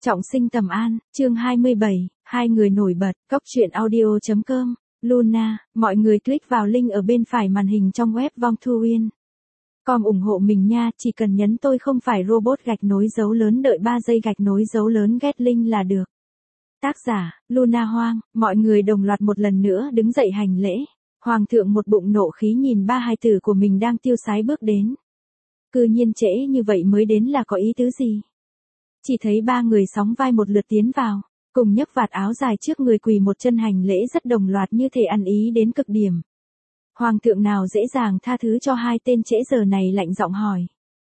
Trọng sinh Tầm An, chương 27, hai người nổi bật, Cóc truyện audio.com, Luna, mọi người click vào link ở bên phải màn hình trong web Vong Thu Uyên. Com ủng hộ mình nha, chỉ cần nhấn tôi không phải robot gạch nối dấu lớn đợi 3 giây gạch nối dấu lớn get link là được. Tác giả, Luna Hoang, mọi người đồng loạt một lần nữa đứng dậy hành lễ. Hoàng thượng một bụng nộ khí nhìn ba hài tử của mình đang tiêu sái bước đến. Cư nhiên trễ như vậy mới đến là có ý tứ gì? Chỉ thấy ba người sóng vai một lượt tiến vào, cùng nhấc vạt áo dài trước người quỳ một chân hành lễ rất đồng loạt như thể ăn ý đến cực điểm. Hoàng thượng nào dễ dàng tha thứ cho hai tên trễ giờ này lạnh giọng hỏi.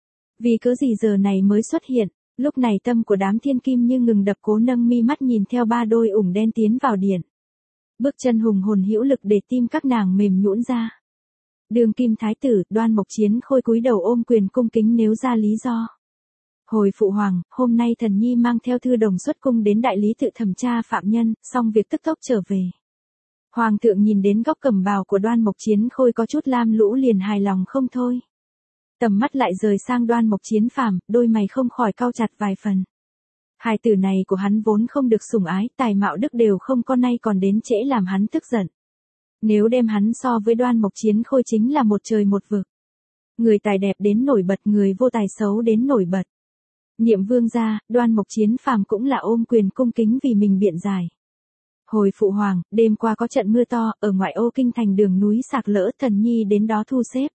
Vì cớ gì giờ này mới xuất hiện, lúc này tâm của đám thiên kim như ngừng đập cố nâng mi mắt nhìn theo ba đôi ủng đen tiến vào điện. Bước chân hùng hồn hữu lực để tim các nàng mềm nhũn ra. Đường kim thái tử, Đoan Mộc Chiến Khôi cúi đầu ôm quyền cung kính nếu ra lý do. Hồi phụ hoàng, hôm nay thần nhi mang theo thư đồng xuất cung đến đại lý tự thẩm tra phạm nhân, xong việc tức tốc trở về. Hoàng thượng nhìn đến góc cẩm bào của Đoan Mộc Chiến Khôi có chút lam lũ liền hài lòng không thôi. Tầm mắt lại rời sang Đoan Mộc Chiến Phàm, đôi mày không khỏi cau chặt vài phần. Hài tử này của hắn vốn không được sủng ái, tài mạo đức đều không có nay còn đến trễ làm hắn tức giận. Nếu đem hắn so với Đoan Mộc Chiến Khôi chính là một trời một vực. Người tài đẹp đến nổi bật, người vô tài xấu đến nổi bật. Niệm vương gia, Đoan Mộc Chiến Phàm cũng là ôm quyền cung kính vì mình biện giải. Hồi phụ hoàng, đêm qua có trận mưa to, ở ngoại ô kinh thành đường núi sạc lỡ, thần nhi đến đó thu xếp.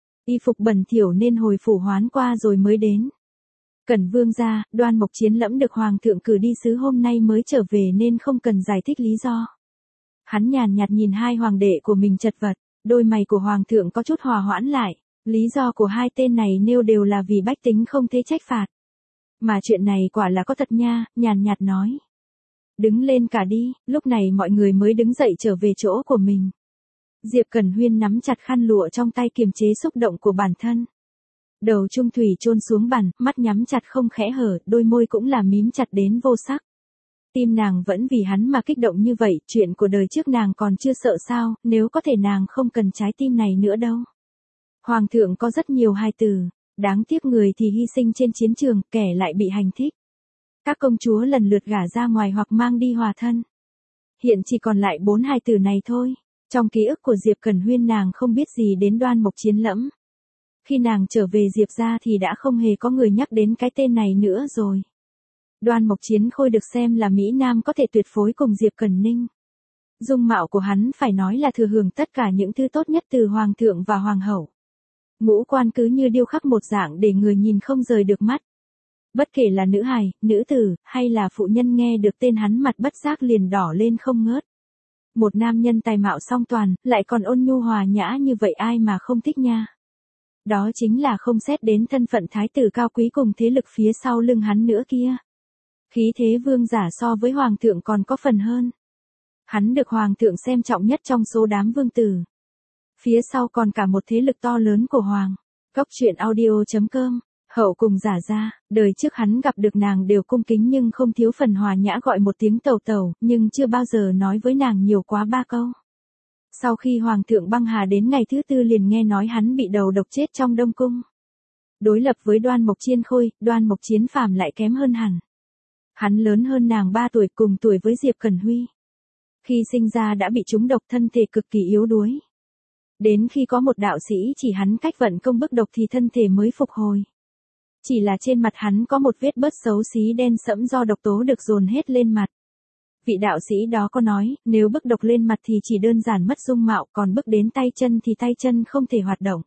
Y phục bẩn thỉu nên hồi phủ hoán qua rồi mới đến. Cẩn vương gia, Đoan Mộc Chiến lẫm được hoàng thượng cử đi sứ hôm nay mới trở về nên không cần giải thích lý do. Hắn nhàn nhạt nhìn hai hoàng đệ của mình chật vật, đôi mày của hoàng thượng có chút hòa hoãn lại, lý do của hai tên này nêu đều là vì bách tính không thế trách phạt. Mà chuyện này quả là có thật nha, nhàn nhạt nói. Đứng lên cả đi, lúc này mọi người mới đứng dậy trở về chỗ của mình. Diệp Cẩn Huyên nắm chặt khăn lụa trong tay kiềm chế xúc động của bản thân. Đầu trung thủy chôn xuống bàn, mắt nhắm chặt không khẽ hở, đôi môi cũng là mím chặt đến vô sắc. Tim nàng vẫn vì hắn mà kích động như vậy, chuyện của đời trước nàng còn chưa sợ sao, nếu có thể nàng không cần trái tim này nữa đâu. Hoàng thượng có rất nhiều hài tử, đáng tiếc người thì hy sinh trên chiến trường, kẻ lại bị hành thích. Các công chúa lần lượt gả ra ngoài hoặc mang đi hòa thân. Hiện chỉ còn lại 4 hài tử này thôi. Trong ký ức của Diệp Cẩn Huyên nàng không biết gì đến Đoan Mộc Chiến lẫm. Khi nàng trở về Diệp gia thì đã không hề có người nhắc đến cái tên này nữa rồi. Đoan Mộc Chiến Khôi được xem là Mỹ Nam có thể tuyệt phối cùng Diệp Cẩn Ninh. Dung mạo của hắn phải nói là thừa hưởng tất cả những thứ tốt nhất từ hoàng thượng và hoàng hậu. Ngũ quan cứ như điêu khắc một dạng để người nhìn không rời được mắt. Bất kể là nữ hài, nữ tử, hay là phụ nhân nghe được tên hắn mặt bất giác liền đỏ lên không ngớt. Một nam nhân tài mạo song toàn, lại còn ôn nhu hòa nhã như vậy ai mà không thích nha. Đó chính là không xét đến thân phận thái tử cao quý cùng thế lực phía sau lưng hắn nữa kia. Khí thế vương giả so với hoàng thượng còn có phần hơn. Hắn được hoàng thượng xem trọng nhất trong số đám vương tử. Phía sau còn cả một thế lực to lớn của hoàng. Cóc truyện audio.com. Hậu cùng giả ra, đời trước hắn gặp được nàng đều cung kính nhưng không thiếu phần hòa nhã gọi một tiếng tẩu tẩu, nhưng chưa bao giờ nói với nàng nhiều quá 3 câu. Sau khi hoàng thượng băng hà đến ngày thứ 4 liền nghe nói hắn bị đầu độc chết trong Đông Cung. Đối lập với Đoan Mộc Chiến Khôi, Đoan Mộc Chiến Phàm lại kém hơn hẳn. Hắn lớn hơn nàng 3 tuổi cùng tuổi với Diệp Cẩn Huy. Khi sinh ra đã bị trúng độc thân thể cực kỳ yếu đuối. Đến khi có một đạo sĩ chỉ hắn cách vận công bức độc thì thân thể mới phục hồi. Chỉ là trên mặt hắn có một vết bớt xấu xí đen sẫm do độc tố được dồn hết lên mặt. Vị đạo sĩ đó có nói, nếu bức độc lên mặt thì chỉ đơn giản mất dung mạo, còn bức đến tay chân thì tay chân không thể hoạt động.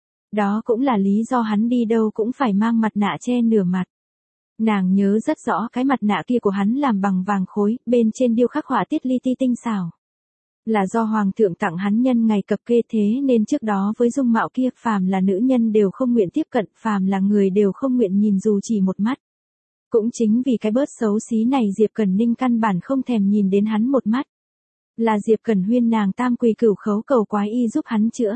Đó cũng là lý do hắn đi đâu cũng phải mang mặt nạ che nửa mặt. Nàng nhớ rất rõ cái mặt nạ kia của hắn làm bằng vàng khối, bên trên điêu khắc họa tiết li ti tinh xảo. Là do hoàng thượng tặng hắn nhân ngày cập kê thế nên trước đó với dung mạo kia phàm là nữ nhân đều không nguyện tiếp cận, phàm là người đều không nguyện nhìn dù chỉ một mắt. Cũng chính vì cái bớt xấu xí này Diệp Cẩn Ninh căn bản không thèm nhìn đến hắn một mắt. Là Diệp Cẩn Huyên nàng tam quỳ cửu khấu cầu quái y giúp hắn chữa.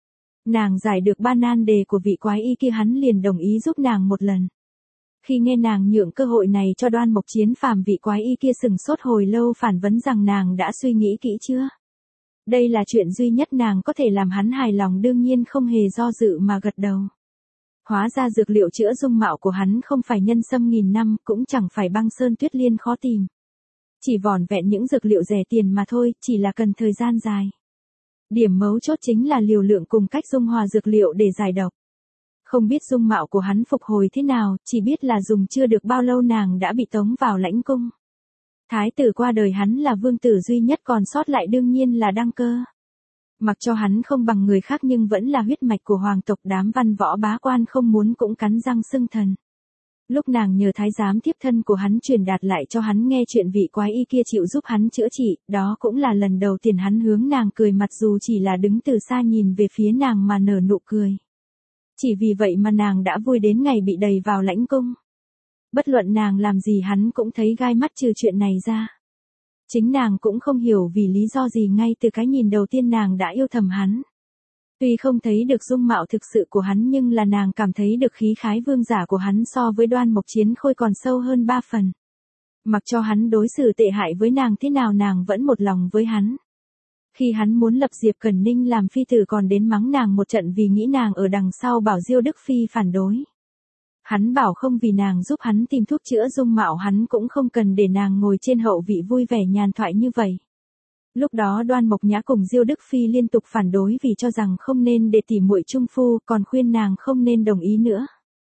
Nàng giải được 3 nan đề của vị quái y kia hắn liền đồng ý giúp nàng một lần. Khi nghe nàng nhượng cơ hội này cho Đoan Mộc Chiến Phàm vị quái y kia sừng sốt hồi lâu phản vấn rằng nàng đã suy nghĩ kỹ chưa. Đây là chuyện duy nhất nàng có thể làm hắn hài lòng đương nhiên không hề do dự mà gật đầu. Hóa ra dược liệu chữa dung mạo của hắn không phải nhân sâm nghìn năm, cũng chẳng phải băng sơn tuyết liên khó tìm. Chỉ vỏn vẹn những dược liệu rẻ tiền mà thôi, chỉ là cần thời gian dài. Điểm mấu chốt chính là liều lượng cùng cách dung hòa dược liệu để giải độc. Không biết dung mạo của hắn phục hồi thế nào, chỉ biết là dùng chưa được bao lâu nàng đã bị tống vào lãnh cung. Thái tử qua đời hắn là vương tử duy nhất còn sót lại đương nhiên là Đăng Cơ. Mặc cho hắn không bằng người khác nhưng vẫn là huyết mạch của hoàng tộc, đám văn võ bá quan không muốn cũng cắn răng xưng thần. Lúc nàng nhờ thái giám tiếp thân của hắn truyền đạt lại cho hắn nghe chuyện vị quái y kia chịu giúp hắn chữa trị, đó cũng là lần đầu tiên hắn hướng nàng cười, mặc dù chỉ là đứng từ xa nhìn về phía nàng mà nở nụ cười. Chỉ vì vậy mà nàng đã vui đến ngày bị đày vào lãnh cung. Bất luận nàng làm gì hắn cũng thấy gai mắt trừ chuyện này ra. Chính nàng cũng không hiểu vì lý do gì ngay từ cái nhìn đầu tiên nàng đã yêu thầm hắn. Tuy không thấy được dung mạo thực sự của hắn nhưng là nàng cảm thấy được khí khái vương giả của hắn so với Đoan Mộc Chiến Khôi còn sâu hơn 3 phần. Mặc cho hắn đối xử tệ hại với nàng thế nào nàng vẫn một lòng với hắn. Khi hắn muốn lập Diệp Cẩn Ninh làm phi tử còn đến mắng nàng một trận vì nghĩ nàng ở đằng sau bảo Diêu Đức Phi phản đối. Hắn bảo không vì nàng giúp hắn tìm thuốc chữa dung mạo hắn cũng không cần để nàng ngồi trên hậu vị vui vẻ nhàn thoại như vậy. Lúc đó Đoan Mộc Nhã cùng Diêu Đức Phi liên tục phản đối vì cho rằng không nên để tỉ muội trung phu, còn khuyên nàng không nên đồng ý nữa.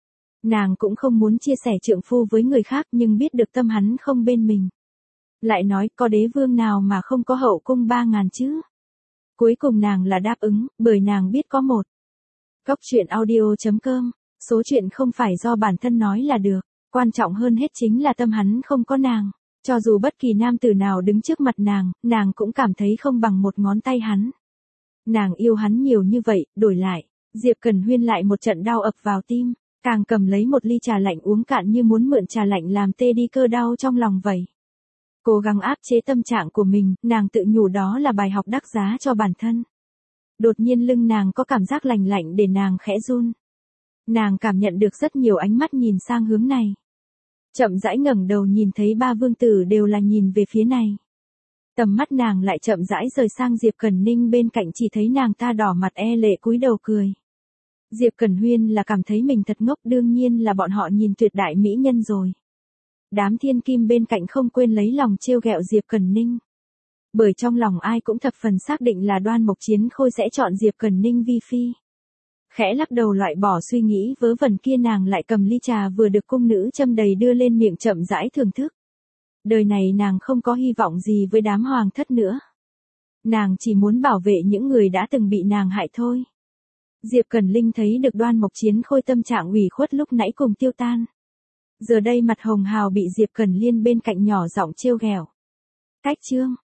Nàng cũng không muốn chia sẻ trượng phu với người khác nhưng biết được tâm hắn không bên mình. Lại nói có đế vương nào mà không có hậu cung 3.000 chứ. Cuối cùng nàng là đáp ứng, bởi nàng biết có một. Góc truyện audio.com, số chuyện không phải do bản thân nói là được, quan trọng hơn hết chính là tâm hắn không có nàng. Cho dù bất kỳ nam tử nào đứng trước mặt nàng cũng cảm thấy không bằng một ngón tay hắn. Nàng yêu hắn nhiều như vậy, đổi lại, Diệp Cẩn Huyên lại một trận đau ập vào tim, càng cầm lấy một ly trà lạnh uống cạn như muốn mượn trà lạnh làm tê đi cơn đau trong lòng vậy. Cố gắng áp chế tâm trạng của mình, nàng tự nhủ đó là bài học đắt giá cho bản thân. Đột nhiên lưng nàng có cảm giác lạnh lạnh để nàng khẽ run. Nàng cảm nhận được rất nhiều ánh mắt nhìn sang hướng này. Chậm rãi ngẩng đầu nhìn thấy 3 vương tử đều là nhìn về phía này. Tầm mắt nàng lại chậm rãi rời sang Diệp Cẩn Ninh bên cạnh, chỉ thấy nàng ta đỏ mặt e lệ cúi đầu cười. Diệp Cẩn Huyên là cảm thấy mình thật ngốc, đương nhiên là bọn họ nhìn tuyệt đại mỹ nhân rồi. Đám thiên kim bên cạnh không quên lấy lòng trêu ghẹo Diệp Cẩn Ninh. Bởi trong lòng ai cũng thập phần xác định là Đoan Mộc Chiến Khôi sẽ chọn Diệp Cẩn Ninh vi phi. Khẽ lắc đầu loại bỏ suy nghĩ vớ vẩn kia, nàng lại cầm ly trà vừa được cung nữ châm đầy đưa lên miệng chậm rãi thưởng thức. Đời này nàng không có hy vọng gì với đám hoàng thất nữa. Nàng chỉ muốn bảo vệ những người đã từng bị nàng hại thôi. Diệp Cẩn Linh thấy được Đoan Mộc Chiến Khôi tâm trạng ủy khuất lúc nãy cùng tiêu tan. Giờ đây mặt hồng hào bị Diệp Cẩn Liên bên cạnh nhỏ giọng trêu ghẹo. Cách chương